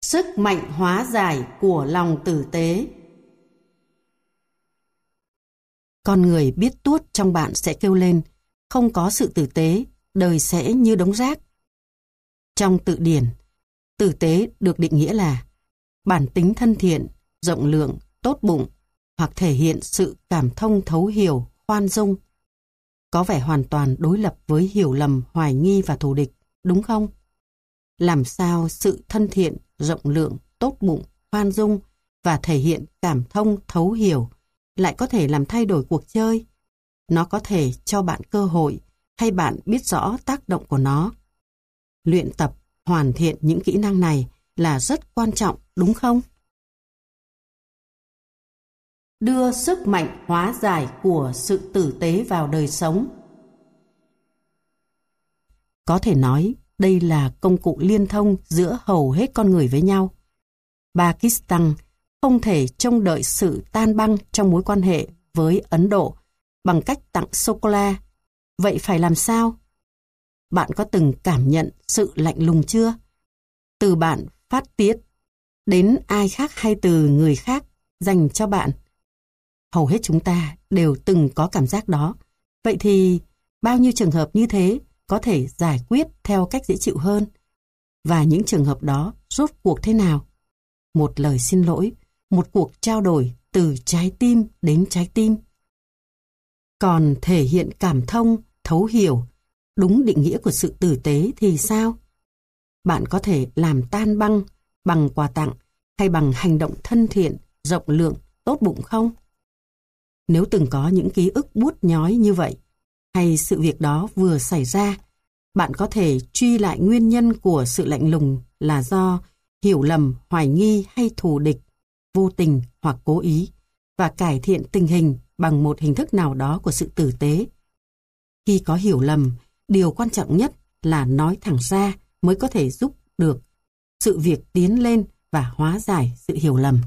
Sức mạnh hóa giải của lòng tử tế. Con người biết tuốt trong bạn sẽ kêu lên, không có sự tử tế, đời sẽ như đống rác. Trong từ điển, tử tế được định nghĩa là bản tính thân thiện, rộng lượng, tốt bụng, hoặc thể hiện sự cảm thông thấu hiểu, khoan dung. Có vẻ hoàn toàn đối lập với hiểu lầm, hoài nghi và thù địch, đúng không? Làm sao sự thân thiện, rộng lượng, tốt bụng, khoan dung và thể hiện cảm thông thấu hiểu lại có thể làm thay đổi cuộc chơi? Nó có thể cho bạn cơ hội hay bạn biết rõ tác động của nó. Luyện tập, hoàn thiện những kỹ năng này là rất quan trọng, đúng không? Đưa sức mạnh hóa giải của sự tử tế vào đời sống. Có thể nói, đây là công cụ liên thông giữa hầu hết con người với nhau. Pakistan không thể trông đợi sự tan băng trong mối quan hệ với Ấn Độ bằng cách tặng sô-cô-la. Vậy phải làm sao? Bạn có từng cảm nhận sự lạnh lùng chưa? Từ bạn phát tiết đến ai khác hay từ người khác dành cho bạn. Hầu hết chúng ta đều từng có cảm giác đó. Vậy thì bao nhiêu trường hợp như thế có thể giải quyết theo cách dễ chịu hơn? Và những trường hợp đó rốt cuộc thế nào? Một lời xin lỗi, một cuộc trao đổi từ trái tim đến trái tim. Còn thể hiện cảm thông, thấu hiểu, đúng định nghĩa của sự tử tế thì sao? Bạn có thể làm tan băng bằng quà tặng hay bằng hành động thân thiện, rộng lượng, tốt bụng không? Nếu từng có những ký ức buốt nhói như vậy, hay sự việc đó vừa xảy ra, bạn có thể truy lại nguyên nhân của sự lạnh lùng là do hiểu lầm, hoài nghi hay thù địch, vô tình hoặc cố ý, và cải thiện tình hình bằng một hình thức nào đó của sự tử tế. Khi có hiểu lầm, điều quan trọng nhất là nói thẳng ra mới có thể giúp được sự việc tiến lên và hóa giải sự hiểu lầm.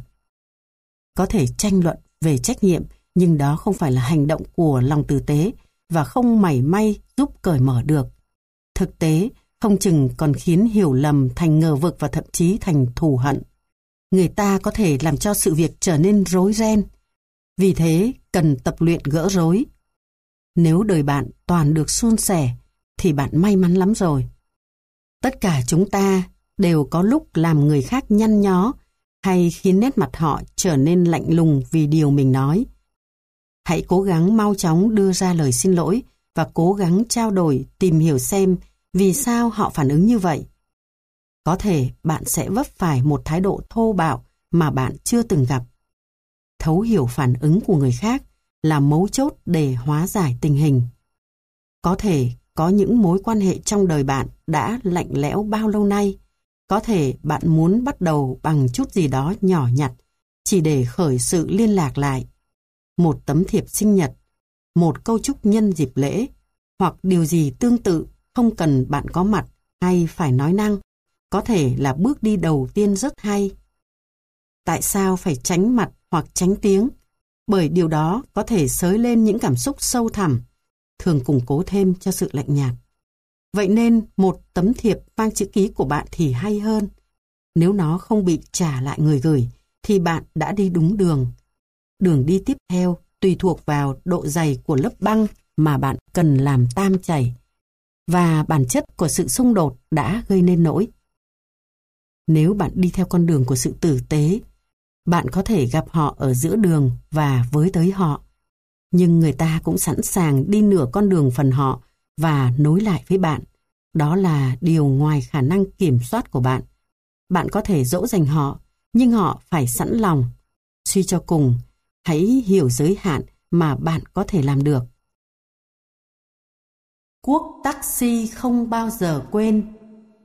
Có thể tranh luận về trách nhiệm, nhưng đó không phải là hành động của lòng tử tế và không mảy may giúp cởi mở được. Thực tế, không chừng còn khiến hiểu lầm thành ngờ vực và thậm chí thành thù hận. Người ta có thể làm cho sự việc trở nên rối ren. Vì thế, cần tập luyện gỡ rối. Nếu đời bạn toàn được suôn sẻ, thì bạn may mắn lắm rồi. Tất cả chúng ta đều có lúc làm người khác nhăn nhó hay khiến nét mặt họ trở nên lạnh lùng vì điều mình nói. Hãy cố gắng mau chóng đưa ra lời xin lỗi và cố gắng trao đổi, tìm hiểu xem vì sao họ phản ứng như vậy. Có thể bạn sẽ vấp phải một thái độ thô bạo mà bạn chưa từng gặp. Thấu hiểu phản ứng của người khác là mấu chốt để hóa giải tình hình. Có thể có những mối quan hệ trong đời bạn đã lạnh lẽo bao lâu nay. Có thể bạn muốn bắt đầu bằng chút gì đó nhỏ nhặt, chỉ để khởi sự liên lạc lại. Một tấm thiệp sinh nhật, một câu chúc nhân dịp lễ, hoặc điều gì tương tự không cần bạn có mặt hay phải nói năng, có thể là bước đi đầu tiên rất hay. Tại sao phải tránh mặt hoặc tránh tiếng? Bởi điều đó có thể xới lên những cảm xúc sâu thẳm, thường củng cố thêm cho sự lạnh nhạt. Vậy nên một tấm thiệp mang chữ ký của bạn thì hay hơn. Nếu nó không bị trả lại người gửi, thì bạn đã đi đúng đường. Đường đi tiếp theo tùy thuộc vào độ dày của lớp băng mà bạn cần làm tan chảy và bản chất của sự xung đột đã gây nên nỗi. Nếu bạn đi theo con đường của sự tử tế, bạn có thể gặp họ ở giữa đường và với tới họ. Nhưng người ta cũng sẵn sàng đi nửa con đường phần họ và nối lại với bạn. Đó là điều ngoài khả năng kiểm soát của bạn. Bạn có thể dỗ dành họ, nhưng họ phải sẵn lòng. Suy cho cùng, hãy hiểu giới hạn mà bạn có thể làm được. Cuốc taxi không bao giờ quên.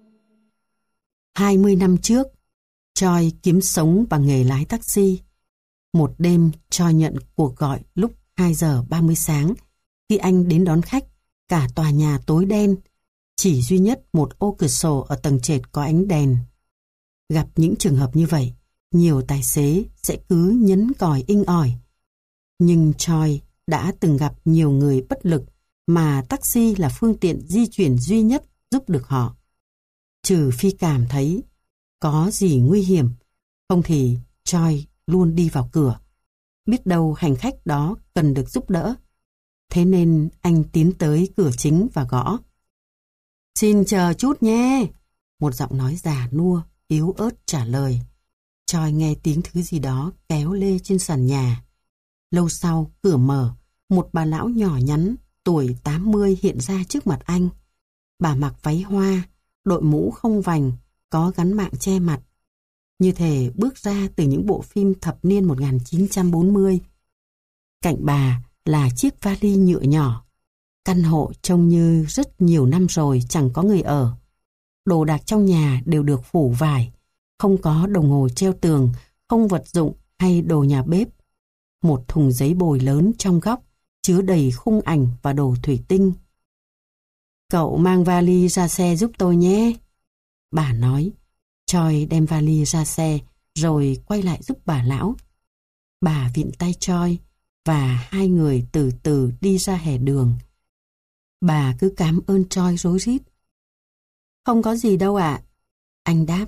20 năm trước, Choi kiếm sống bằng nghề lái taxi. Một đêm, Choi nhận cuộc gọi lúc 2 giờ 30 sáng. Khi anh đến đón khách, cả tòa nhà tối đen. Chỉ duy nhất một ô cửa sổ ở tầng trệt có ánh đèn. Gặp những trường hợp như vậy, nhiều tài xế sẽ cứ nhấn còi inh ỏi. Nhưng Choi đã từng gặp nhiều người bất lực mà taxi là phương tiện di chuyển duy nhất giúp được họ. Trừ phi cảm thấy có gì nguy hiểm, không thì Choi luôn đi vào cửa. Biết đâu hành khách đó cần được giúp đỡ. Thế nên anh tiến tới cửa chính và gõ. Xin chờ chút nhé. Một giọng nói già nua, yếu ớt trả lời. Choi nghe tiếng thứ gì đó kéo lê trên sàn nhà. Lâu sau, cửa mở, một bà lão nhỏ nhắn, tuổi 80 hiện ra trước mặt anh. Bà mặc váy hoa, đội mũ không vành, có gắn mạng che mặt. Như thể bước ra từ những bộ phim thập niên 1940. Cạnh bà là chiếc vali nhựa nhỏ. Căn hộ trông như rất nhiều năm rồi chẳng có người ở. Đồ đạc trong nhà đều được phủ vải. Không có đồng hồ treo tường, không vật dụng hay đồ nhà bếp. Một thùng giấy bồi lớn trong góc chứa đầy khung ảnh và đồ thủy tinh. Cậu mang vali ra xe giúp tôi nhé. Bà nói. Choi đem vali ra xe rồi quay lại giúp bà lão. Bà vịn tay Choi và hai người từ từ đi ra hè đường. Bà cứ cảm ơn Choi rối rít. Không có gì đâu ạ. Anh đáp.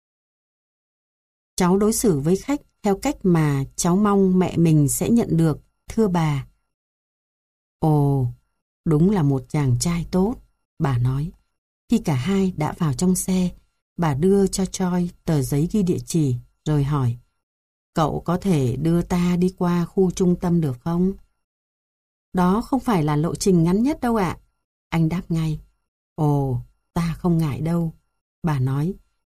Cháu đối xử với khách theo cách mà cháu mong mẹ mình sẽ nhận được, thưa bà. Ồ, đúng là một chàng trai tốt, bà nói. Khi cả hai đã vào trong xe, bà đưa cho Choi tờ giấy ghi địa chỉ, rồi hỏi. Cậu có thể đưa ta đi qua khu trung tâm được không? Đó không phải là lộ trình ngắn nhất đâu ạ. Anh đáp ngay. Ồ, ta không ngại đâu, bà nói.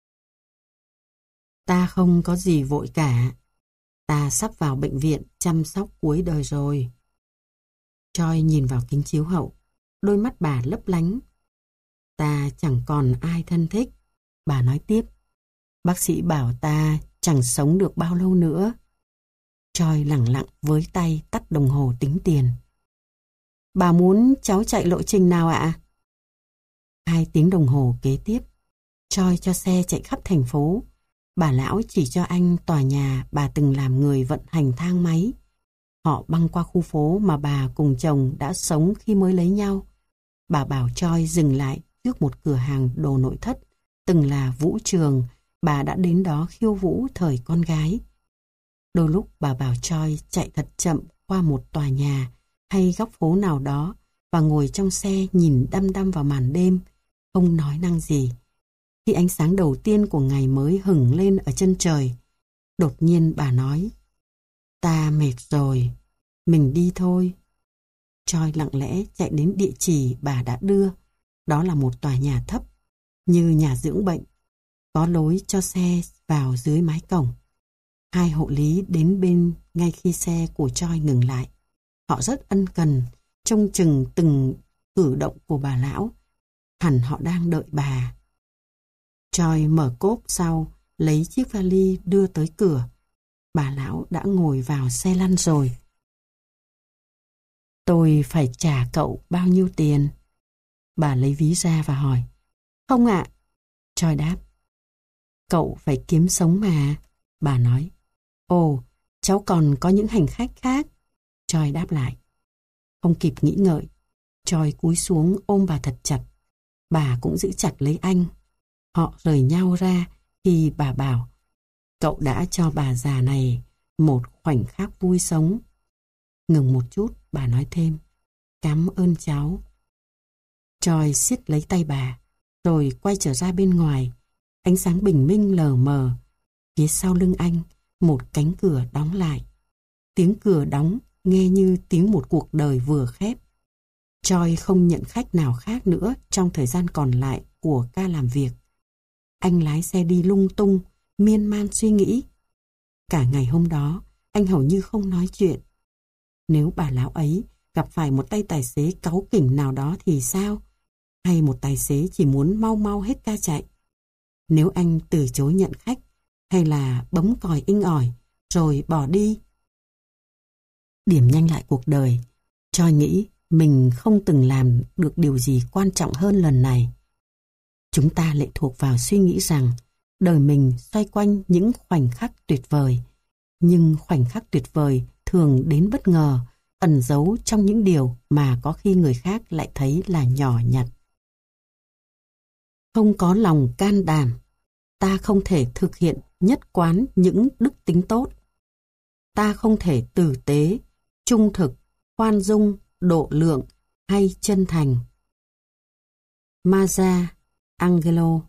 Ta không có gì vội cả. Ta sắp vào bệnh viện chăm sóc cuối đời rồi. Choi nhìn vào kính chiếu hậu. Đôi mắt bà lấp lánh. Ta chẳng còn ai thân thích. Bà nói tiếp. Bác sĩ bảo ta chẳng sống được bao lâu nữa. Choi lẳng lặng với tay tắt đồng hồ tính tiền. Bà muốn cháu chạy lộ trình nào ạ? 2 tiếng đồng hồ kế tiếp. Choi cho xe chạy khắp thành phố. Bà lão chỉ cho anh tòa nhà bà từng làm người vận hành thang máy. Họ băng qua khu phố mà bà cùng chồng đã sống khi mới lấy nhau. Bà bảo Choi dừng lại trước một cửa hàng đồ nội thất, từng là vũ trường, bà đã đến đó khiêu vũ thời con gái. Đôi lúc bà bảo Choi chạy thật chậm qua một tòa nhà hay góc phố nào đó và ngồi trong xe nhìn đăm đăm vào màn đêm, không nói năng gì. Khi ánh sáng đầu tiên của ngày mới hửng lên ở chân trời, đột nhiên bà nói, ta mệt rồi, mình đi thôi. Choi lặng lẽ chạy đến địa chỉ bà đã đưa. Đó là một tòa nhà thấp, như nhà dưỡng bệnh, có lối cho xe vào dưới mái cổng. 2 hộ lý đến bên ngay khi xe của Choi ngừng lại. Họ rất ân cần, trông chừng từng cử động của bà lão. Hẳn họ đang đợi bà. Choi mở cốp sau, lấy chiếc vali đưa tới cửa. Bà lão đã ngồi vào xe lăn rồi. Tôi phải trả cậu bao nhiêu tiền? Bà lấy ví ra và hỏi. Không ạ. Choi đáp. Cậu phải kiếm sống mà. Bà nói. Ồ, cháu còn có những hành khách khác. Choi đáp lại. Không kịp nghĩ ngợi, Choi cúi xuống ôm bà thật chặt. Bà cũng giữ chặt lấy anh. Họ rời nhau ra khi bà bảo cậu đã cho bà già này một khoảnh khắc vui sống. Ngừng một chút, bà nói thêm. Cảm ơn cháu. Choi siết lấy tay bà, rồi quay trở ra bên ngoài. Ánh sáng bình minh lờ mờ. Phía sau lưng anh, một cánh cửa đóng lại. Tiếng cửa đóng nghe như tiếng một cuộc đời vừa khép. Choi không nhận khách nào khác nữa trong thời gian còn lại của ca làm việc. Anh lái xe đi lung tung, miên man suy nghĩ. Cả ngày hôm đó, anh hầu như không nói chuyện. Nếu bà lão ấy gặp phải một tay tài xế cáu kỉnh nào đó thì sao? Hay một tài xế chỉ muốn mau mau hết ca chạy? Nếu anh từ chối nhận khách, hay là bấm còi inh ỏi, rồi bỏ đi? Điểm nhanh lại cuộc đời, Choi nghĩ mình không từng làm được điều gì quan trọng hơn lần này. Chúng ta lệ thuộc vào suy nghĩ rằng đời mình xoay quanh những khoảnh khắc tuyệt vời. Nhưng khoảnh khắc tuyệt vời thường đến bất ngờ, ẩn giấu trong những điều mà có khi người khác lại thấy là nhỏ nhặt. Không có lòng can đảm. ta không thể thực hiện nhất quán những đức tính tốt. Ta không thể tử tế, trung thực, khoan dung, độ lượng hay chân thành. Maya Angelou.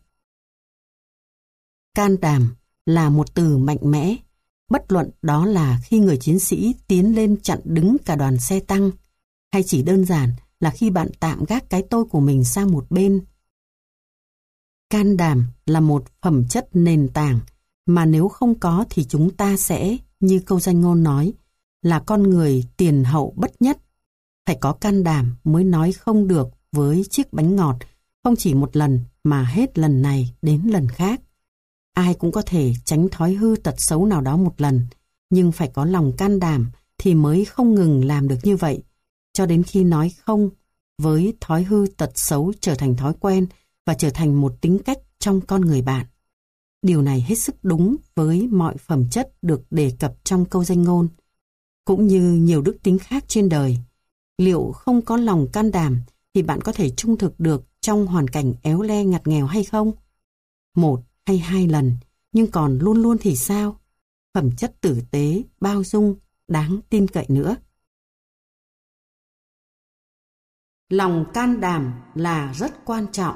Can đảm là một từ mạnh mẽ, bất luận đó là khi người chiến sĩ tiến lên chặn đứng cả đoàn xe tăng, hay chỉ đơn giản là khi bạn tạm gác cái tôi của mình sang một bên. Can đảm là một phẩm chất nền tảng mà nếu không có thì chúng ta sẽ, như câu danh ngôn nói, là con người tiền hậu bất nhất. Phải có can đảm mới nói không được với chiếc bánh ngọt, không chỉ một lần mà hết lần này đến lần khác. Ai cũng có thể tránh thói hư tật xấu nào đó một lần, nhưng phải có lòng can đảm thì mới không ngừng làm được như vậy, cho đến khi nói không với thói hư tật xấu trở thành thói quen và trở thành một tính cách trong con người bạn. Điều này hết sức đúng với mọi phẩm chất được đề cập trong câu danh ngôn, cũng như nhiều đức tính khác trên đời. Liệu không có lòng can đảm thì bạn có thể trung thực được trong hoàn cảnh éo le ngặt nghèo hay không? Một hay hai lần, nhưng còn luôn luôn thì sao? Phẩm chất tử tế, bao dung, đáng tin cậy nữa. Lòng can đảm là rất quan trọng.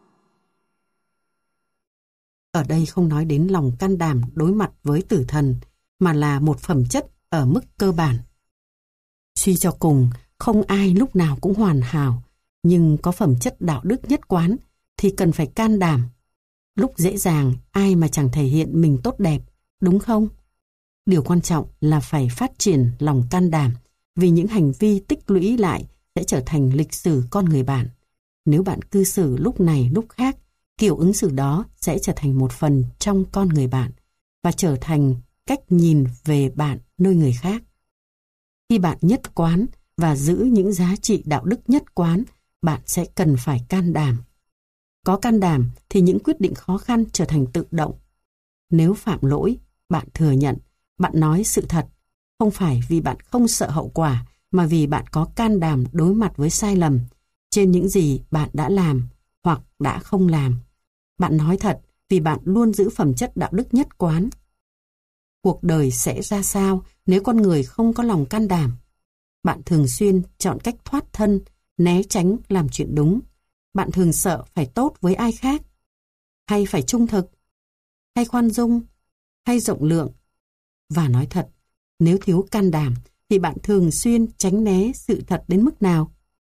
Ở đây không nói đến lòng can đảm đối mặt với tử thần, mà là một phẩm chất ở mức cơ bản. Suy cho cùng, không ai lúc nào cũng hoàn hảo, nhưng có phẩm chất đạo đức nhất quán thì cần phải can đảm. Lúc dễ dàng, ai mà chẳng thể hiện mình tốt đẹp, đúng không? Điều quan trọng là phải phát triển lòng can đảm, vì những hành vi tích lũy lại sẽ trở thành lịch sử con người bạn. Nếu bạn cư xử lúc này lúc khác, kiểu ứng xử đó sẽ trở thành một phần trong con người bạn và trở thành cách nhìn về bạn nơi người khác. Khi bạn nhất quán và giữ những giá trị đạo đức nhất quán, bạn sẽ cần phải can đảm. Có can đảm thì những quyết định khó khăn trở thành tự động. Nếu phạm lỗi, bạn thừa nhận, bạn nói sự thật, không phải vì bạn không sợ hậu quả, mà vì bạn có can đảm đối mặt với sai lầm trên những gì bạn đã làm hoặc đã không làm. Bạn nói thật vì bạn luôn giữ phẩm chất đạo đức nhất quán. Cuộc đời sẽ ra sao nếu con người không có lòng can đảm? Bạn thường xuyên chọn cách thoát thân, né tránh làm chuyện đúng. Bạn thường sợ phải tốt với ai khác, hay phải trung thực, hay khoan dung, hay rộng lượng. Và nói thật, nếu thiếu can đảm thì bạn thường xuyên tránh né sự thật đến mức nào?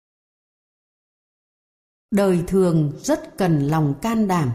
Đời thường rất cần lòng can đảm.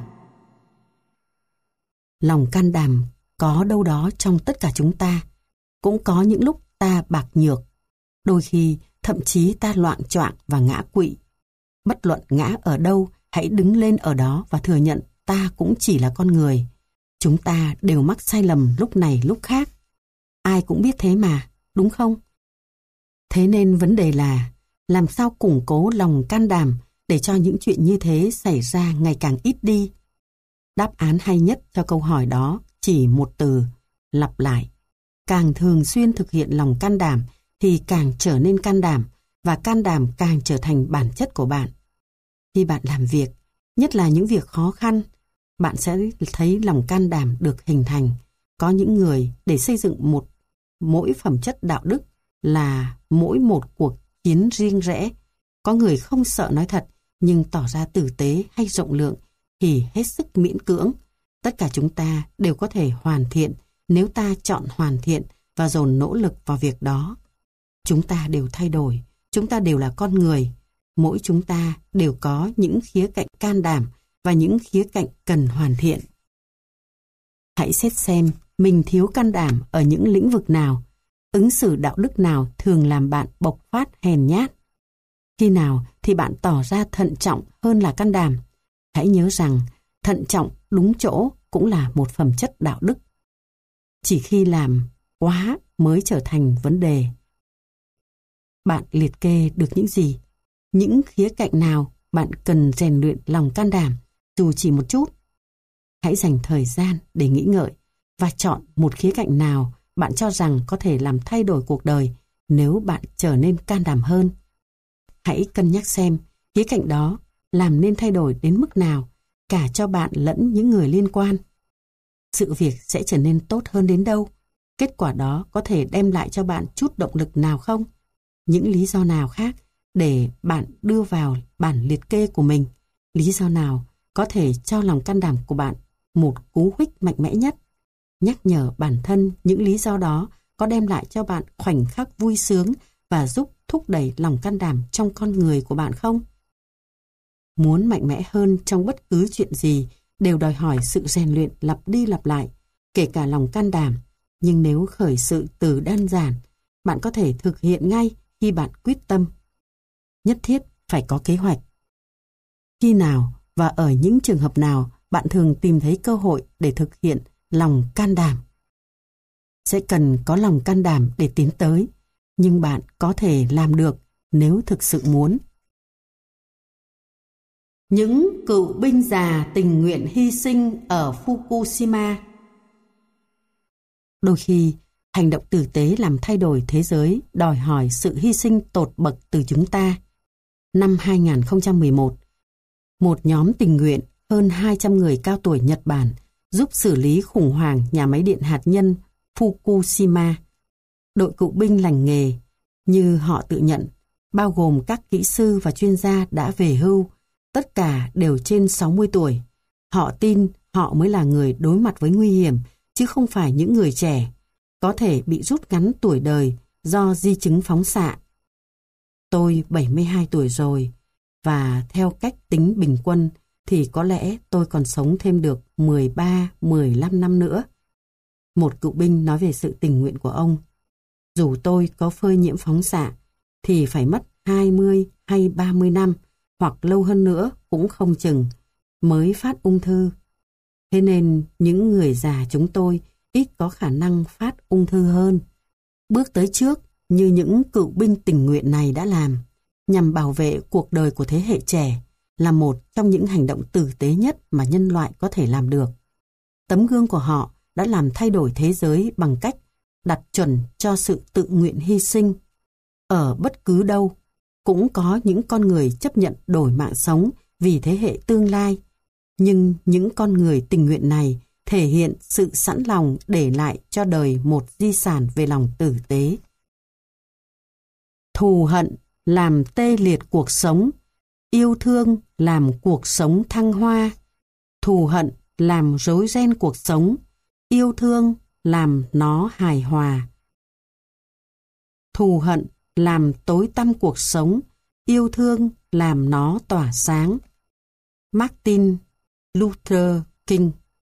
Lòng can đảm có đâu đó trong tất cả chúng ta. Cũng có những lúc ta bạc nhược, đôi khi thậm chí ta loạng choạng và ngã quỵ. Bất luận ngã ở đâu, hãy đứng lên ở đó và thừa nhận ta cũng chỉ là con người. Chúng ta đều mắc sai lầm lúc này lúc khác. Ai cũng biết thế mà, đúng không? Thế nên vấn đề là làm sao củng cố lòng can đảm để cho những chuyện như thế xảy ra ngày càng ít đi. Đáp án hay nhất cho câu hỏi đó chỉ một từ: lặp lại. Càng thường xuyên thực hiện lòng can đảm thì càng trở nên can đảm, và can đảm càng trở thành bản chất của bạn. Khi bạn làm việc, nhất là những việc khó khăn, bạn sẽ thấy lòng can đảm được hình thành. Có những người để xây dựng mỗi phẩm chất đạo đức là mỗi một cuộc chiến riêng rẽ. Có người không sợ nói thật nhưng tỏ ra tử tế hay rộng lượng thì hết sức miễn cưỡng. Tất cả chúng ta đều có thể hoàn thiện nếu ta chọn hoàn thiện và dồn nỗ lực vào việc đó. Chúng ta đều thay đổi, chúng ta đều là con người. Mỗi chúng ta đều có những khía cạnh can đảm và những khía cạnh cần hoàn thiện. Hãy xét xem mình thiếu can đảm ở những lĩnh vực nào, ứng xử đạo đức nào thường làm bạn bộc phát hèn nhát. Khi nào thì bạn tỏ ra thận trọng hơn là can đảm. Hãy nhớ rằng thận trọng đúng chỗ cũng là một phẩm chất đạo đức. Chỉ khi làm quá mới trở thành vấn đề. Bạn liệt kê được những gì? Những khía cạnh nào bạn cần rèn luyện lòng can đảm, dù chỉ một chút? Hãy dành thời gian để nghĩ ngợi và chọn một khía cạnh nào bạn cho rằng có thể làm thay đổi cuộc đời nếu bạn trở nên can đảm hơn. Hãy cân nhắc xem khía cạnh đó làm nên thay đổi đến mức nào, cả cho bạn lẫn những người liên quan. Sự việc sẽ trở nên tốt hơn đến đâu? Kết quả đó có thể đem lại cho bạn chút động lực nào không? Những lý do nào khác để bạn đưa vào bản liệt kê của mình? Lý do nào có thể cho lòng can đảm của bạn một cú huých mạnh mẽ nhất? Nhắc nhở bản thân những lý do đó có đem lại cho bạn khoảnh khắc vui sướng và giúp thúc đẩy lòng can đảm trong con người của bạn không? Muốn mạnh mẽ hơn trong bất cứ chuyện gì đều đòi hỏi sự rèn luyện lặp đi lặp lại, kể cả lòng can đảm. Nhưng nếu khởi sự từ đơn giản, bạn có thể thực hiện ngay khi bạn quyết tâm. Nhất thiết phải có kế hoạch. Khi nào và ở những trường hợp nào bạn thường tìm thấy cơ hội để thực hiện lòng can đảm? Sẽ cần có lòng can đảm để tiến tới, nhưng bạn có thể làm được nếu thực sự muốn. Những cựu binh già tình nguyện hy sinh ở Fukushima. Đôi khi, hành động tử tế làm thay đổi thế giới đòi hỏi sự hy sinh tột bậc từ chúng ta. Năm 2011, một nhóm tình nguyện hơn 200 người cao tuổi Nhật Bản giúp xử lý khủng hoảng nhà máy điện hạt nhân Fukushima. Đội cựu binh lành nghề, như họ tự nhận, bao gồm các kỹ sư và chuyên gia đã về hưu, tất cả đều trên 60 tuổi. Họ tin họ mới là người đối mặt với nguy hiểm, chứ không phải những người trẻ, có thể bị rút ngắn tuổi đời do di chứng phóng xạ. Tôi 72 tuổi rồi, và theo cách tính bình quân thì có lẽ tôi còn sống thêm được 13-15 năm nữa. Một cựu binh nói về sự tình nguyện của ông. Dù tôi có phơi nhiễm phóng xạ, thì phải mất 20 hay 30 năm, hoặc lâu hơn nữa cũng không chừng, mới phát ung thư. Thế nên những người già chúng tôi ít có khả năng phát ung thư hơn. Bước tới trước như những cựu binh tình nguyện này đã làm, nhằm bảo vệ cuộc đời của thế hệ trẻ, là một trong những hành động tử tế nhất mà nhân loại có thể làm được. Tấm gương của họ đã làm thay đổi thế giới bằng cách đặt chuẩn cho sự tự nguyện hy sinh. Ở bất cứ đâu, cũng có những con người chấp nhận đổi mạng sống vì thế hệ tương lai. Nhưng những con người tình nguyện này thể hiện sự sẵn lòng để lại cho đời một di sản về lòng tử tế. Thù hận làm tê liệt cuộc sống, yêu thương làm cuộc sống thăng hoa. Thù hận làm rối ren cuộc sống, yêu thương làm nó hài hòa. Thù hận làm tối tăm cuộc sống, yêu thương làm nó tỏa sáng. Martin Luther King.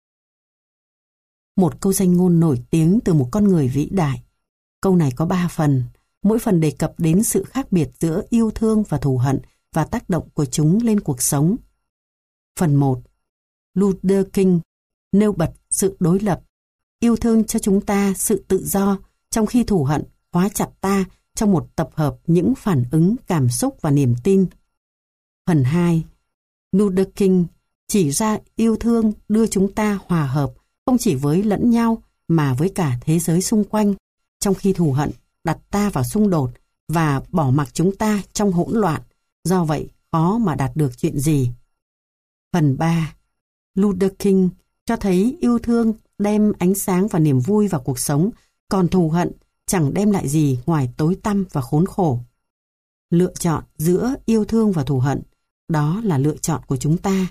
Một câu danh ngôn nổi tiếng từ một con người vĩ đại. Câu này có 3 phần, mỗi phần đề cập đến sự khác biệt giữa yêu thương và thù hận và tác động của chúng lên cuộc sống. Phần 1. Luther King nêu bật sự đối lập, yêu thương cho chúng ta sự tự do, trong khi thù hận khóa chặt ta trong một tập hợp những phản ứng, cảm xúc và niềm tin. Phần 2. Luther King chỉ ra yêu thương đưa chúng ta hòa hợp không chỉ với lẫn nhau mà với cả thế giới xung quanh, trong khi thù hận đặt ta vào xung đột và bỏ mặc chúng ta trong hỗn loạn, do vậy khó mà đạt được chuyện gì. Phần 3. Luther King cho thấy yêu thương đem ánh sáng và niềm vui vào cuộc sống, còn thù hận chẳng đem lại gì ngoài tối tăm và khốn khổ. Lựa chọn giữa yêu thương và thù hận, đó là lựa chọn của chúng ta.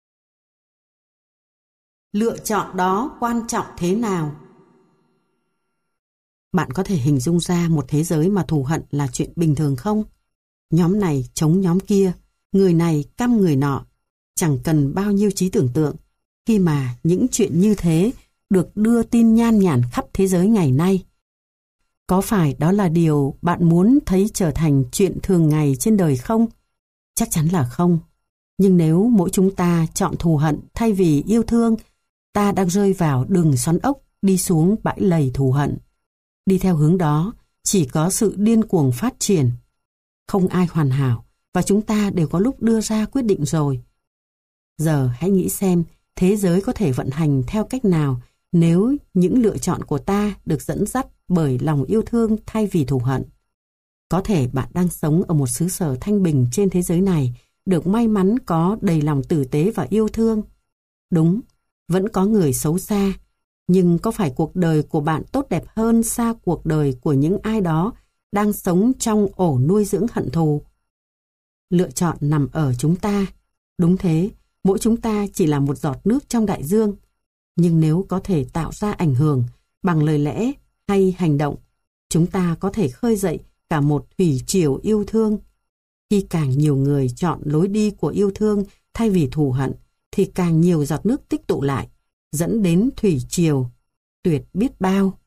Lựa chọn đó quan trọng thế nào? Bạn có thể hình dung ra một thế giới mà thù hận là chuyện bình thường không? Nhóm này chống nhóm kia, người này căm người nọ, chẳng cần bao nhiêu trí tưởng tượng, khi mà những chuyện như thế được đưa tin nhan nhản khắp thế giới ngày nay. Có phải đó là điều bạn muốn thấy trở thành chuyện thường ngày trên đời không? Chắc chắn là không. Nhưng nếu mỗi chúng ta chọn thù hận thay vì yêu thương, ta đang rơi vào đường xoắn ốc đi xuống bãi lầy thù hận. Đi theo hướng đó, chỉ có sự điên cuồng phát triển. Không ai hoàn hảo, và chúng ta đều có lúc đưa ra quyết định rồi. Giờ hãy nghĩ xem thế giới có thể vận hành theo cách nào nếu những lựa chọn của ta được dẫn dắt bởi lòng yêu thương thay vì thù hận. Có thể bạn đang sống ở một xứ sở thanh bình trên thế giới này, được may mắn có đầy lòng tử tế và yêu thương. Đúng, vẫn có người xấu xa, nhưng có phải cuộc đời của bạn tốt đẹp hơn xa cuộc đời của những ai đó đang sống trong ổ nuôi dưỡng hận thù? Lựa chọn nằm ở chúng ta. Đúng thế, mỗi chúng ta chỉ là một giọt nước trong đại dương. Nhưng nếu có thể tạo ra ảnh hưởng bằng lời lẽ hay hành động, chúng ta có thể khơi dậy cả một thủy triều yêu thương. Khi càng nhiều người chọn lối đi của yêu thương thay vì thù hận, thì càng nhiều giọt nước tích tụ lại, dẫn đến thủy triều tuyệt biết bao.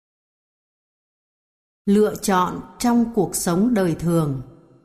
Lựa chọn trong cuộc sống đời thường.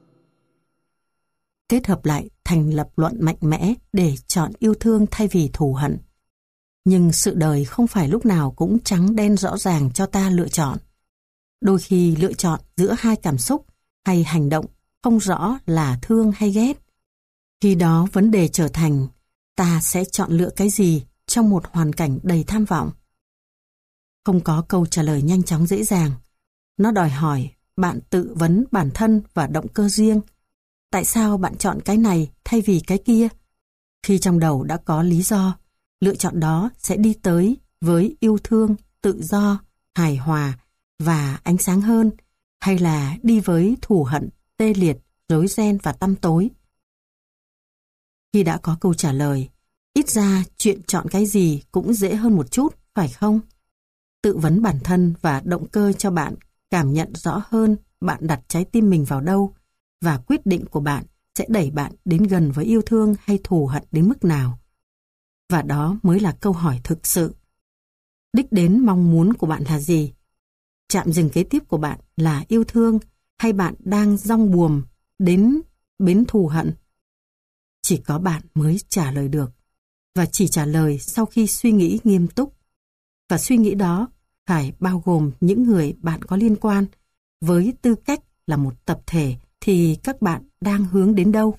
Kết hợp lại thành lập luận mạnh mẽ để chọn yêu thương thay vì thù hận. Nhưng sự đời không phải lúc nào cũng trắng đen rõ ràng cho ta lựa chọn. Đôi khi lựa chọn giữa hai cảm xúc hay hành động không rõ là thương hay ghét. Khi đó vấn đề trở thành ta sẽ chọn lựa cái gì trong một hoàn cảnh đầy tham vọng. Không có câu trả lời nhanh chóng dễ dàng. Nó đòi hỏi bạn tự vấn bản thân và động cơ riêng. Tại sao bạn chọn cái này thay vì cái kia? Khi trong đầu đã có lý do, lựa chọn đó sẽ đi tới với yêu thương, tự do, hài hòa và ánh sáng hơn, hay là đi với thù hận, tê liệt, rối ren và tăm tối? Khi đã có câu trả lời, ít ra chuyện chọn cái gì cũng dễ hơn một chút, phải không? Tự vấn bản thân và động cơ cho bạn cảm nhận rõ hơn bạn đặt trái tim mình vào đâu, và quyết định của bạn sẽ đẩy bạn đến gần với yêu thương hay thù hận đến mức nào. Và đó mới là câu hỏi thực sự. Đích đến mong muốn của bạn là gì? Trạm dừng kế tiếp của bạn là yêu thương, hay bạn đang dong buồm đến bến thù hận? Chỉ có bạn mới trả lời được, và chỉ trả lời sau khi suy nghĩ nghiêm túc. Và suy nghĩ đó phải bao gồm những người bạn có liên quan. Với tư cách là một tập thể thì các bạn đang hướng đến đâu?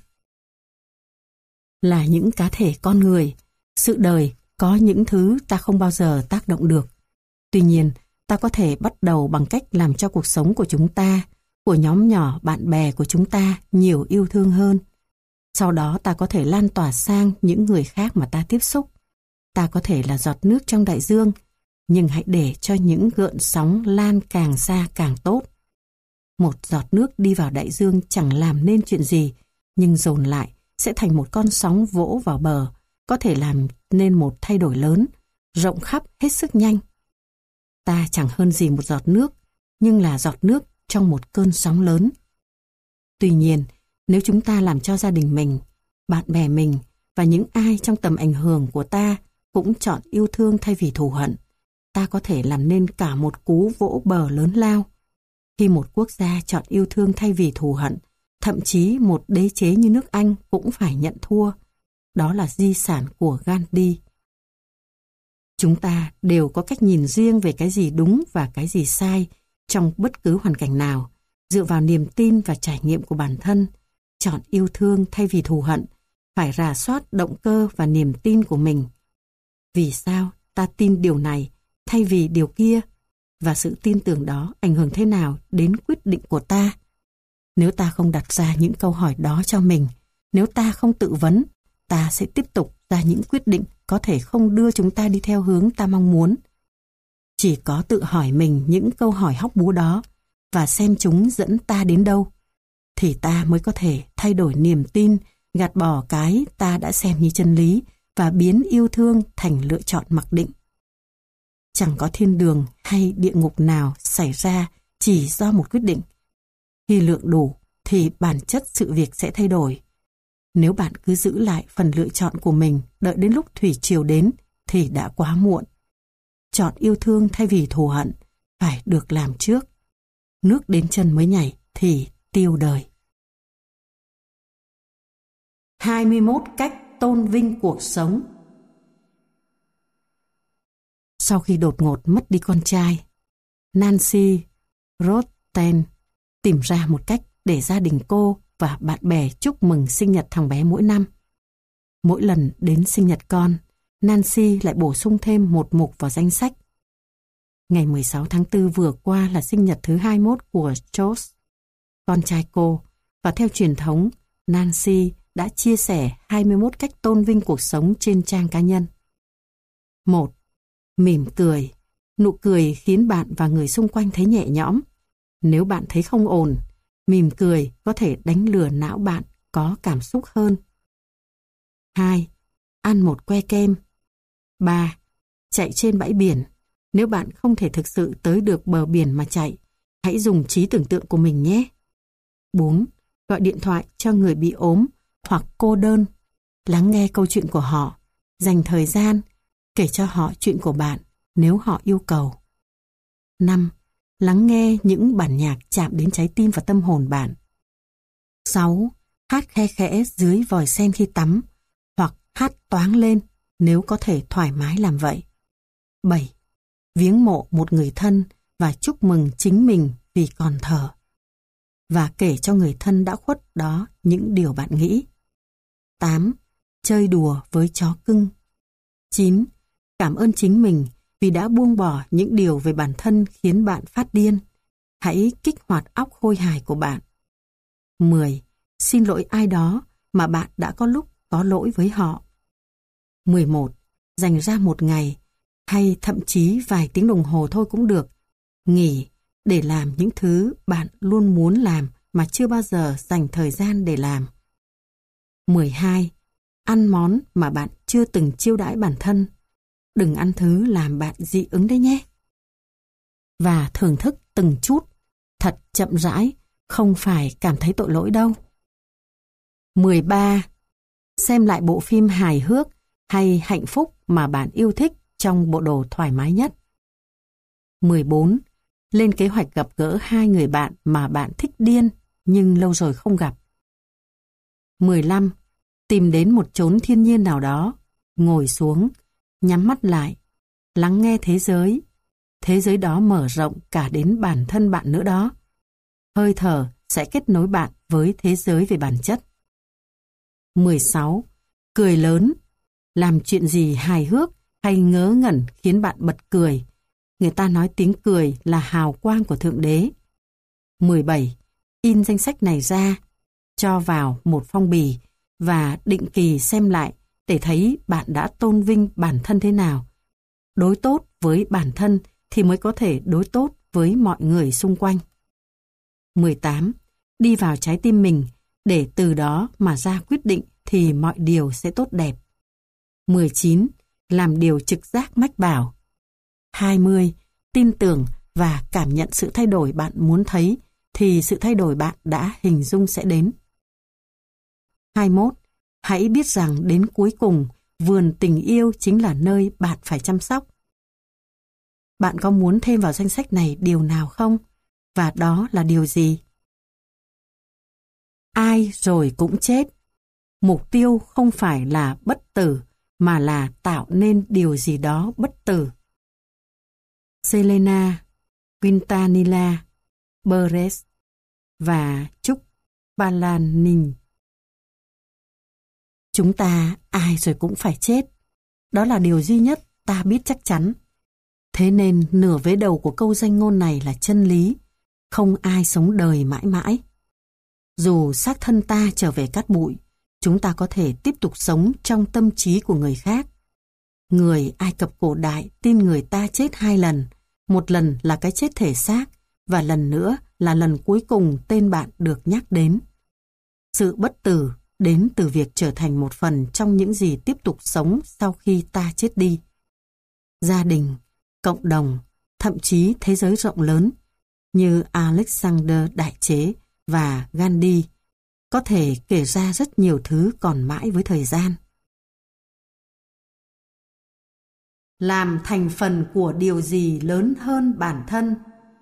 Là những cá thể con người, sự đời có những thứ ta không bao giờ tác động được. Tuy nhiên, ta có thể bắt đầu bằng cách làm cho cuộc sống của chúng ta, của nhóm nhỏ bạn bè của chúng ta nhiều yêu thương hơn. Sau đó ta có thể lan tỏa sang những người khác mà ta tiếp xúc. Ta có thể là giọt nước trong đại dương, nhưng hãy để cho những gợn sóng lan càng xa càng tốt. Một giọt nước đi vào đại dương chẳng làm nên chuyện gì, nhưng dồn lại sẽ thành một con sóng vỗ vào bờ, có thể làm nên một thay đổi lớn, rộng khắp hết sức nhanh. Ta chẳng hơn gì một giọt nước, nhưng là giọt nước trong một cơn sóng lớn. Tuy nhiên, nếu chúng ta làm cho gia đình mình, bạn bè mình và những ai trong tầm ảnh hưởng của ta cũng chọn yêu thương thay vì thù hận, ta có thể làm nên cả một cú vỗ bờ lớn lao. Khi một quốc gia chọn yêu thương thay vì thù hận, thậm chí một đế chế như nước Anh cũng phải nhận thua. Đó là di sản của Gandhi. Chúng ta đều có cách nhìn riêng về cái gì đúng và cái gì sai trong bất cứ hoàn cảnh nào, dựa vào niềm tin và trải nghiệm của bản thân. Chọn yêu thương thay vì thù hận, phải rà soát động cơ và niềm tin của mình. Vì sao ta tin điều này thay vì điều kia? Và sự tin tưởng đó ảnh hưởng thế nào đến quyết định của ta? Nếu ta không đặt ra những câu hỏi đó cho mình, nếu ta không tự vấn, ta sẽ tiếp tục ra những quyết định có thể không đưa chúng ta đi theo hướng ta mong muốn. Chỉ có tự hỏi mình những câu hỏi hóc búa đó và xem chúng dẫn ta đến đâu, thì ta mới có thể thay đổi niềm tin, gạt bỏ cái ta đã xem như chân lý và biến yêu thương thành lựa chọn mặc định. Chẳng có thiên đường hay địa ngục nào xảy ra chỉ do một quyết định. Khi lượng đủ thì bản chất sự việc sẽ thay đổi. Nếu bạn cứ giữ lại phần lựa chọn của mình đợi đến lúc thủy triều đến thì đã quá muộn. Chọn yêu thương thay vì thù hận phải được làm trước. Nước đến chân mới nhảy thì tiêu đời. 21 cách tôn vinh cuộc sống. Sau khi đột ngột mất đi con trai, Nancy Rothstein tìm ra một cách để gia đình cô và bạn bè chúc mừng sinh nhật thằng bé mỗi năm. Mỗi lần đến sinh nhật con, Nancy lại bổ sung thêm một mục vào danh sách. Ngày 16 tháng 4 vừa qua là sinh nhật thứ 21 của George, con trai cô, và theo truyền thống, Nancy đã chia sẻ 21 cách tôn vinh cuộc sống trên trang cá nhân. 1. Mỉm cười. Nụ cười khiến bạn và người xung quanh thấy nhẹ nhõm. Nếu bạn thấy không ổn, mỉm cười có thể đánh lừa não bạn có cảm xúc hơn. 2. Ăn một que kem. 3. Chạy trên bãi biển. Nếu bạn không thể thực sự tới được bờ biển mà chạy, hãy dùng trí tưởng tượng của mình nhé. 4. Gọi điện thoại cho người bị ốm hoặc cô đơn. Lắng nghe câu chuyện của họ. Dành thời gian, kể cho họ chuyện của bạn nếu họ yêu cầu. 5. Lắng nghe những bản nhạc chạm đến trái tim và tâm hồn bạn. 6. Hát khe khẽ dưới vòi sen khi tắm, hoặc hát toáng lên nếu có thể thoải mái làm vậy. 7. Viếng mộ một người thân và chúc mừng chính mình vì còn thở. Và kể cho người thân đã khuất đó những điều bạn nghĩ. 8. Chơi đùa với chó cưng. 9. Cảm ơn chính mình vì đã buông bỏ những điều về bản thân khiến bạn phát điên. Hãy kích hoạt óc khôi hài của bạn. 10. Xin lỗi ai đó mà bạn đã có lúc có lỗi với họ. 11. Dành ra một ngày hay thậm chí vài tiếng đồng hồ thôi cũng được. Nghỉ để làm những thứ bạn luôn muốn làm mà chưa bao giờ dành thời gian để làm. 12. Ăn món mà bạn chưa từng chiêu đãi bản thân. Đừng ăn thứ làm bạn dị ứng đấy nhé. Và thưởng thức từng chút, thật chậm rãi, không phải cảm thấy tội lỗi đâu. 13. Xem lại bộ phim hài hước hay hạnh phúc mà bạn yêu thích trong bộ đồ thoải mái nhất. 14. Lên kế hoạch gặp gỡ 2 người bạn mà bạn thích điên nhưng lâu rồi không gặp. 15. Tìm đến một chốn thiên nhiên nào đó, ngồi xuống, nhắm mắt lại, lắng nghe thế giới. Thế giới đó mở rộng cả đến bản thân bạn nữa đó. Hơi thở sẽ kết nối bạn với thế giới về bản chất. 16. Cười lớn. Làm chuyện gì hài hước hay ngớ ngẩn khiến bạn bật cười. Người ta nói tiếng cười là hào quang của Thượng Đế. 17. In danh sách này ra, cho vào một phong bì và định kỳ xem lại để thấy bạn đã tôn vinh bản thân thế nào. Đối tốt với bản thân thì mới có thể đối tốt với mọi người xung quanh. 18. Đi vào trái tim mình để từ đó mà ra quyết định thì mọi điều sẽ tốt đẹp. 19. Làm điều trực giác mách bảo. 20. Tin tưởng và cảm nhận sự thay đổi bạn muốn thấy thì sự thay đổi bạn đã hình dung sẽ đến. 21. Hãy biết rằng đến cuối cùng, vườn tình yêu chính là nơi bạn phải chăm sóc. Bạn có muốn thêm vào danh sách này điều nào không? Và đó là điều gì? Ai rồi cũng chết. Mục tiêu không phải là bất tử, mà là tạo nên điều gì đó bất tử. Selena Quintanilla Perez và Trúc Palanin. Chúng ta ai rồi cũng phải chết. Đó là điều duy nhất ta biết chắc chắn. Thế nên nửa vế đầu của câu danh ngôn này là chân lý. Không ai sống đời mãi mãi. Dù xác thân ta trở về cát bụi, chúng ta có thể tiếp tục sống trong tâm trí của người khác. Người Ai Cập cổ đại tin người ta chết 2 lần. Một lần là cái chết thể xác, và lần nữa là lần cuối cùng tên bạn được nhắc đến. Sự bất tử đến từ việc trở thành một phần trong những gì tiếp tục sống sau khi ta chết đi. Gia đình, cộng đồng, thậm chí thế giới rộng lớn như Alexander Đại Chế và Gandhi có thể kể ra rất nhiều thứ còn mãi với thời gian. Làm thành phần của điều gì lớn hơn bản thân?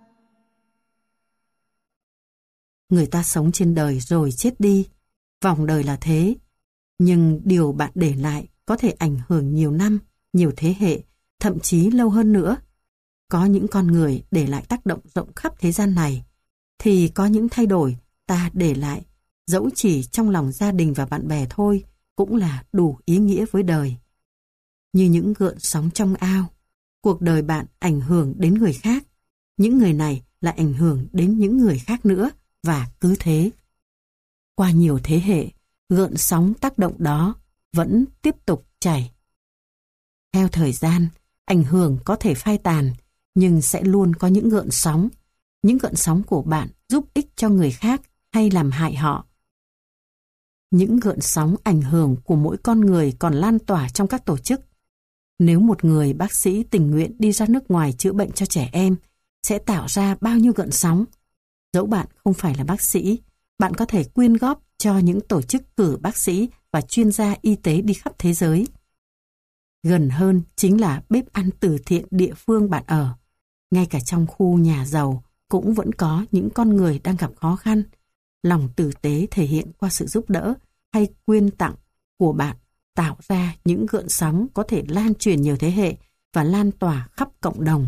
Người ta sống trên đời rồi chết đi, vòng đời là thế. Nhưng điều bạn để lại có thể ảnh hưởng nhiều năm, nhiều thế hệ, thậm chí lâu hơn nữa. Có những con người để lại tác động rộng khắp thế gian này, thì có những thay đổi ta để lại, dẫu chỉ trong lòng gia đình và bạn bè thôi, cũng là đủ ý nghĩa với đời. Như những gợn sóng trong ao, cuộc đời bạn ảnh hưởng đến người khác, những người này lại ảnh hưởng đến những người khác nữa, và cứ thế. Qua nhiều thế hệ, gợn sóng tác động đó vẫn tiếp tục chảy. Theo thời gian, ảnh hưởng có thể phai tàn, nhưng sẽ luôn có những gợn sóng. Những gợn sóng của bạn giúp ích cho người khác hay làm hại họ. Những gợn sóng ảnh hưởng của mỗi con người còn lan tỏa trong các tổ chức. Nếu một người bác sĩ tình nguyện đi ra nước ngoài chữa bệnh cho trẻ em, sẽ tạo ra bao nhiêu gợn sóng. Dẫu bạn không phải là bác sĩ, bạn có thể quyên góp cho những tổ chức cử bác sĩ và chuyên gia y tế đi khắp thế giới. Gần hơn chính là bếp ăn từ thiện địa phương bạn ở. Ngay cả trong khu nhà giàu cũng vẫn có những con người đang gặp khó khăn. Lòng tử tế thể hiện qua sự giúp đỡ hay quyên tặng của bạn tạo ra những gợn sóng có thể lan truyền nhiều thế hệ và lan tỏa khắp cộng đồng.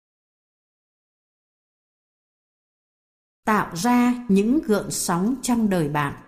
Tạo ra những gợn sóng trong đời bạn.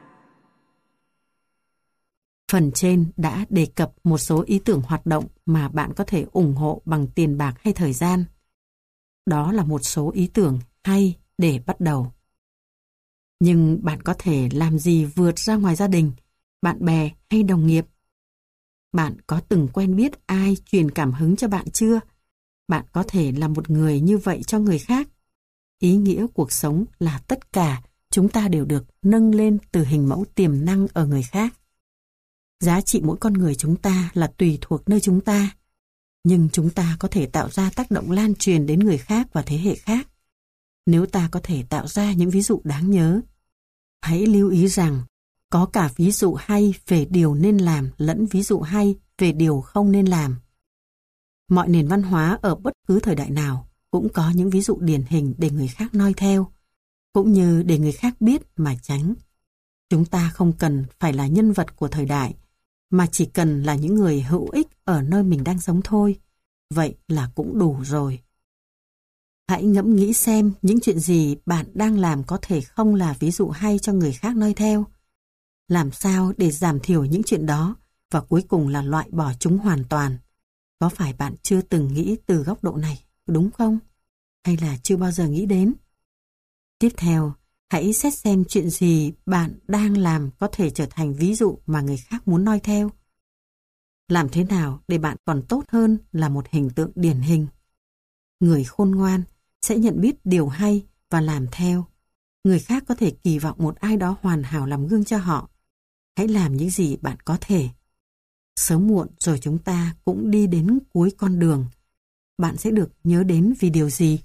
Phần trên đã đề cập một số ý tưởng hoạt động mà bạn có thể ủng hộ bằng tiền bạc hay thời gian. Đó là một số ý tưởng hay để bắt đầu. Nhưng bạn có thể làm gì vượt ra ngoài gia đình, bạn bè hay đồng nghiệp? Bạn có từng quen biết ai truyền cảm hứng cho bạn chưa? Bạn có thể là một người như vậy cho người khác. Ý nghĩa cuộc sống là tất cả chúng ta đều được nâng lên từ hình mẫu tiềm năng ở người khác. Giá trị mỗi con người chúng ta là tùy thuộc nơi chúng ta, nhưng chúng ta có thể tạo ra tác động lan truyền đến người khác và thế hệ khác. Nếu ta có thể tạo ra những ví dụ đáng nhớ, hãy lưu ý rằng có cả ví dụ hay về điều nên làm lẫn ví dụ hay về điều không nên làm. Mọi nền văn hóa ở bất cứ thời đại nào cũng có những ví dụ điển hình để người khác noi theo, cũng như để người khác biết mà tránh. Chúng ta không cần phải là nhân vật của thời đại, mà chỉ cần là những người hữu ích ở nơi mình đang sống thôi. Vậy là cũng đủ rồi. Hãy ngẫm nghĩ xem những chuyện gì bạn đang làm có thể không là ví dụ hay cho người khác noi theo. Làm sao để giảm thiểu những chuyện đó và cuối cùng là loại bỏ chúng hoàn toàn? Có phải bạn chưa từng nghĩ từ góc độ này, đúng không? Hay là chưa bao giờ nghĩ đến? Tiếp theo, hãy xét xem chuyện gì bạn đang làm có thể trở thành ví dụ mà người khác muốn noi theo. Làm thế nào để bạn còn tốt hơn là một hình tượng điển hình? Người khôn ngoan sẽ nhận biết điều hay và làm theo. Người khác có thể kỳ vọng một ai đó hoàn hảo làm gương cho họ. Hãy làm những gì bạn có thể. Sớm muộn rồi chúng ta cũng đi đến cuối con đường. Bạn sẽ được nhớ đến vì điều gì?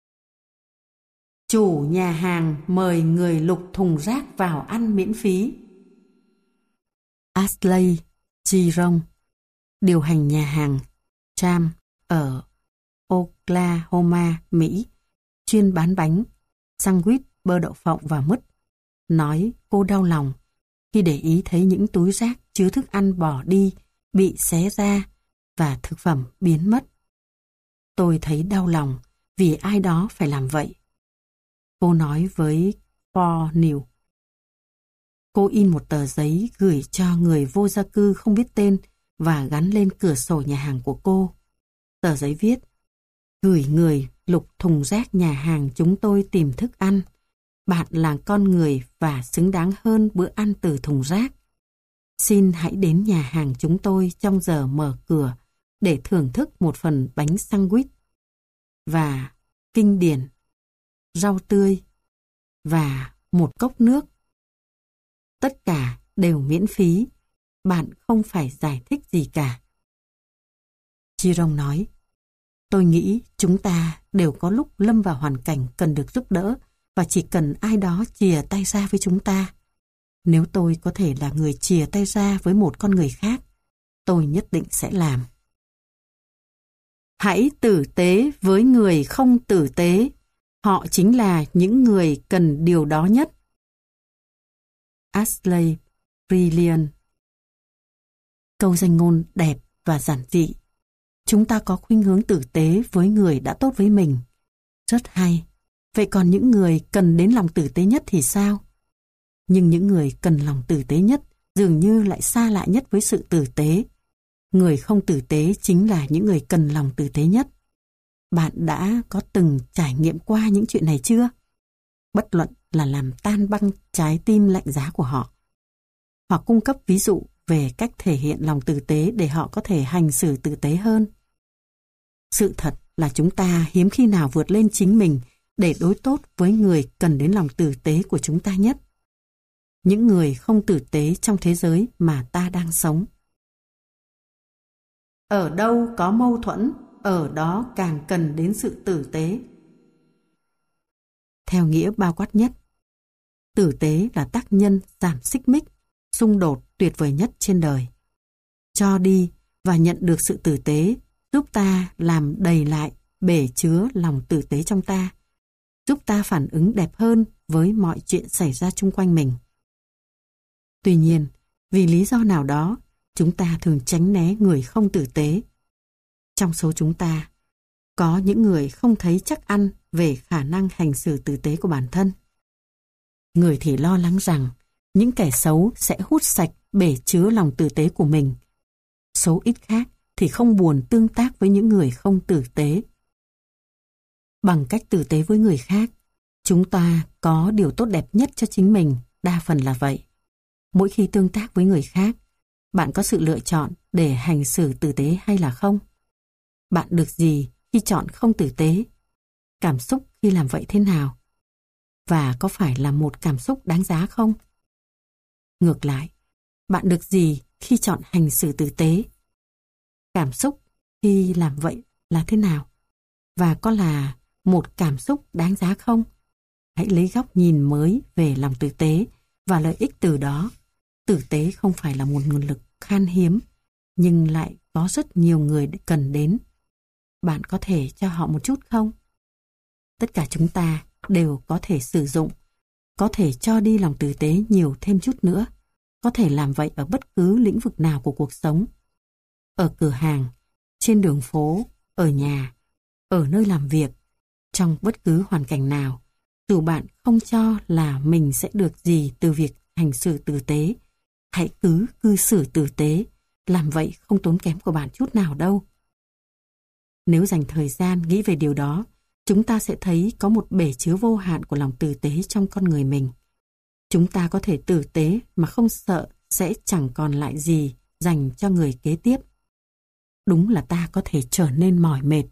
Chủ nhà hàng mời người lục thùng rác vào ăn miễn phí. Ashley Giron, điều hành nhà hàng Cham ở Oklahoma, Mỹ, chuyên bán bánh, sandwich, bơ đậu phộng và mứt, nói cô đau lòng khi để ý thấy những túi rác chứa thức ăn bỏ đi bị xé ra và thực phẩm biến mất. Tôi thấy đau lòng vì ai đó phải làm vậy. Cô nói với Fox News. Cô in một tờ giấy gửi cho người vô gia cư không biết tên và gắn lên cửa sổ nhà hàng của cô. Tờ giấy viết: gửi người lục thùng rác nhà hàng chúng tôi tìm thức ăn. Bạn là con người và xứng đáng hơn bữa ăn từ thùng rác. Xin hãy đến nhà hàng chúng tôi trong giờ mở cửa để thưởng thức một phần bánh sandwich và kinh điển, rau tươi và một cốc nước. Tất cả đều miễn phí. Bạn không phải giải thích gì cả. Giron nói: tôi nghĩ chúng ta đều có lúc lâm vào hoàn cảnh cần được giúp đỡ và chỉ cần ai đó chìa tay ra với chúng ta. Nếu tôi có thể là người chìa tay ra với một con người khác, tôi nhất định sẽ làm. Hãy tử tế với người không tử tế. Họ chính là những người cần điều đó nhất. Ashley Brilliant. Câu danh ngôn đẹp và giản dị. Chúng ta có khuynh hướng tử tế với người đã tốt với mình. Rất hay. Vậy còn những người cần đến lòng tử tế nhất thì sao? Nhưng những người cần lòng tử tế nhất dường như lại xa lạ nhất với sự tử tế. Người không tử tế chính là những người cần lòng tử tế nhất. Bạn đã có từng trải nghiệm qua những chuyện này chưa? Bất luận là làm tan băng trái tim lạnh giá của họ, hoặc cung cấp ví dụ về cách thể hiện lòng tử tế để họ có thể hành xử tử tế hơn. Sự thật là chúng ta hiếm khi nào vượt lên chính mình để đối tốt với người cần đến lòng tử tế của chúng ta nhất. Những người không tử tế trong thế giới mà ta đang sống. Ở đâu có mâu thuẫn, ở đó càng cần đến sự tử tế. Theo nghĩa bao quát nhất, tử tế là tác nhân giảm xích mích, xung đột tuyệt vời nhất trên đời. Cho đi và nhận được sự tử tế giúp ta làm đầy lại bể chứa lòng tử tế trong ta, giúp ta phản ứng đẹp hơn với mọi chuyện xảy ra chung quanh mình. Tuy nhiên, vì lý do nào đó, chúng ta thường tránh né người không tử tế. Trong số chúng ta, có những người không thấy chắc ăn về khả năng hành xử tử tế của bản thân. Người thì lo lắng rằng những kẻ xấu sẽ hút sạch bể chứa lòng tử tế của mình. Số ít khác thì không buồn tương tác với những người không tử tế. Bằng cách tử tế với người khác, chúng ta có điều tốt đẹp nhất cho chính mình, đa phần là vậy. Mỗi khi tương tác với người khác, bạn có sự lựa chọn để hành xử tử tế hay là không? Bạn được gì khi chọn không tử tế? Cảm xúc khi làm vậy thế nào? Và có phải là một cảm xúc đáng giá không? Ngược lại, bạn được gì khi chọn hành xử tử tế? Cảm xúc khi làm vậy là thế nào? Và có là một cảm xúc đáng giá không? Hãy lấy góc nhìn mới về lòng tử tế và lợi ích từ đó. Tử tế không phải là một nguồn lực khan hiếm, nhưng lại có rất nhiều người cần đến. Bạn có thể cho họ một chút không? Tất cả chúng ta đều có thể sử dụng, có thể cho đi lòng tử tế nhiều thêm chút nữa, có thể làm vậy ở bất cứ lĩnh vực nào của cuộc sống. Ở cửa hàng, trên đường phố, ở nhà, ở nơi làm việc, trong bất cứ hoàn cảnh nào, dù bạn không cho là mình sẽ được gì từ việc hành xử tử tế, hãy cứ cư xử tử tế, làm vậy không tốn kém của bạn chút nào đâu. Nếu dành thời gian nghĩ về điều đó, chúng ta sẽ thấy có một bể chứa vô hạn của lòng tử tế trong con người mình. Chúng ta có thể tử tế mà không sợ sẽ chẳng còn lại gì dành cho người kế tiếp. Đúng là ta có thể trở nên mỏi mệt.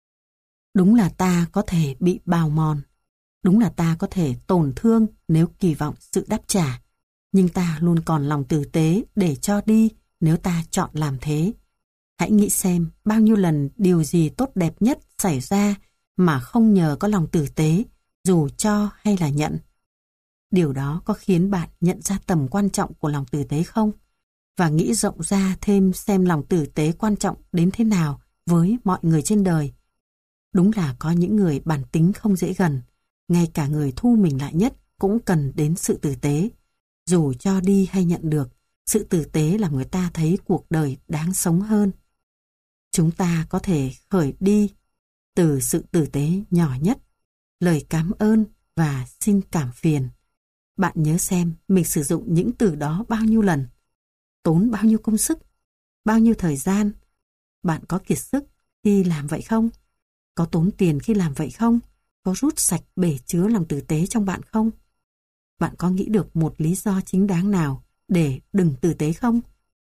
Đúng là ta có thể bị bào mòn. Đúng là ta có thể tổn thương nếu kỳ vọng sự đáp trả. Nhưng ta luôn còn lòng tử tế để cho đi nếu ta chọn làm thế. Hãy nghĩ xem bao nhiêu lần điều gì tốt đẹp nhất xảy ra mà không nhờ có lòng tử tế, dù cho hay là nhận. Điều đó có khiến bạn nhận ra tầm quan trọng của lòng tử tế không? Và nghĩ rộng ra thêm xem lòng tử tế quan trọng đến thế nào với mọi người trên đời. Đúng là có những người bản tính không dễ gần, ngay cả người thu mình lại nhất cũng cần đến sự tử tế. Dù cho đi hay nhận được, sự tử tế làm người ta thấy cuộc đời đáng sống hơn. Chúng ta có thể khởi đi từ sự tử tế nhỏ nhất, lời cảm ơn và xin cảm phiền. Bạn nhớ xem mình sử dụng những từ đó bao nhiêu lần, tốn bao nhiêu công sức, bao nhiêu thời gian. Bạn có kiệt sức khi làm vậy không? Có tốn tiền khi làm vậy không? Có rút sạch bể chứa lòng tử tế trong bạn không? Bạn có nghĩ được một lý do chính đáng nào để đừng tử tế không?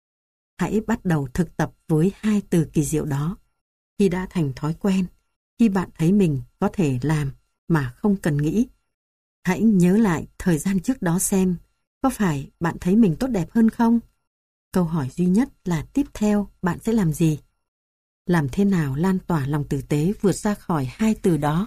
Hãy bắt đầu thực tập với hai từ kỳ diệu đó. Khi đã thành thói quen, khi bạn thấy mình có thể làm mà không cần nghĩ, hãy nhớ lại thời gian trước đó xem, có phải bạn thấy mình tốt đẹp hơn không? Câu hỏi duy nhất là tiếp theo bạn sẽ làm gì? Làm thế nào lan tỏa lòng tử tế vượt ra khỏi hai từ đó?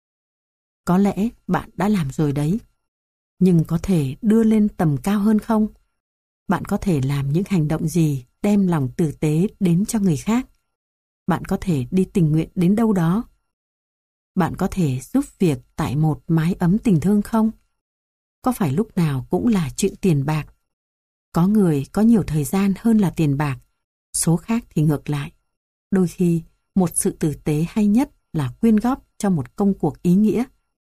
Có lẽ bạn đã làm rồi đấy. Nhưng có thể đưa lên tầm cao hơn không? Bạn có thể làm những hành động gì đem lòng tử tế đến cho người khác? Bạn có thể đi tình nguyện đến đâu đó? Bạn có thể giúp việc tại một mái ấm tình thương không? Có phải lúc nào cũng là chuyện tiền bạc? Có người có nhiều thời gian hơn là tiền bạc, số khác thì ngược lại. Đôi khi, một sự tử tế hay nhất là quyên góp cho một công cuộc ý nghĩa.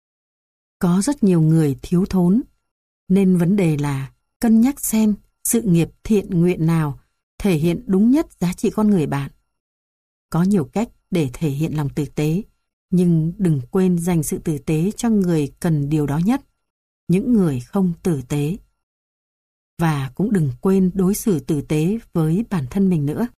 Có rất nhiều người thiếu thốn, nên vấn đề là cân nhắc xem sự nghiệp thiện nguyện nào thể hiện đúng nhất giá trị con người bạn. Có nhiều cách để thể hiện lòng tử tế, nhưng đừng quên dành sự tử tế cho người cần điều đó nhất, những người không tử tế. Và cũng đừng quên đối xử tử tế với bản thân mình nữa.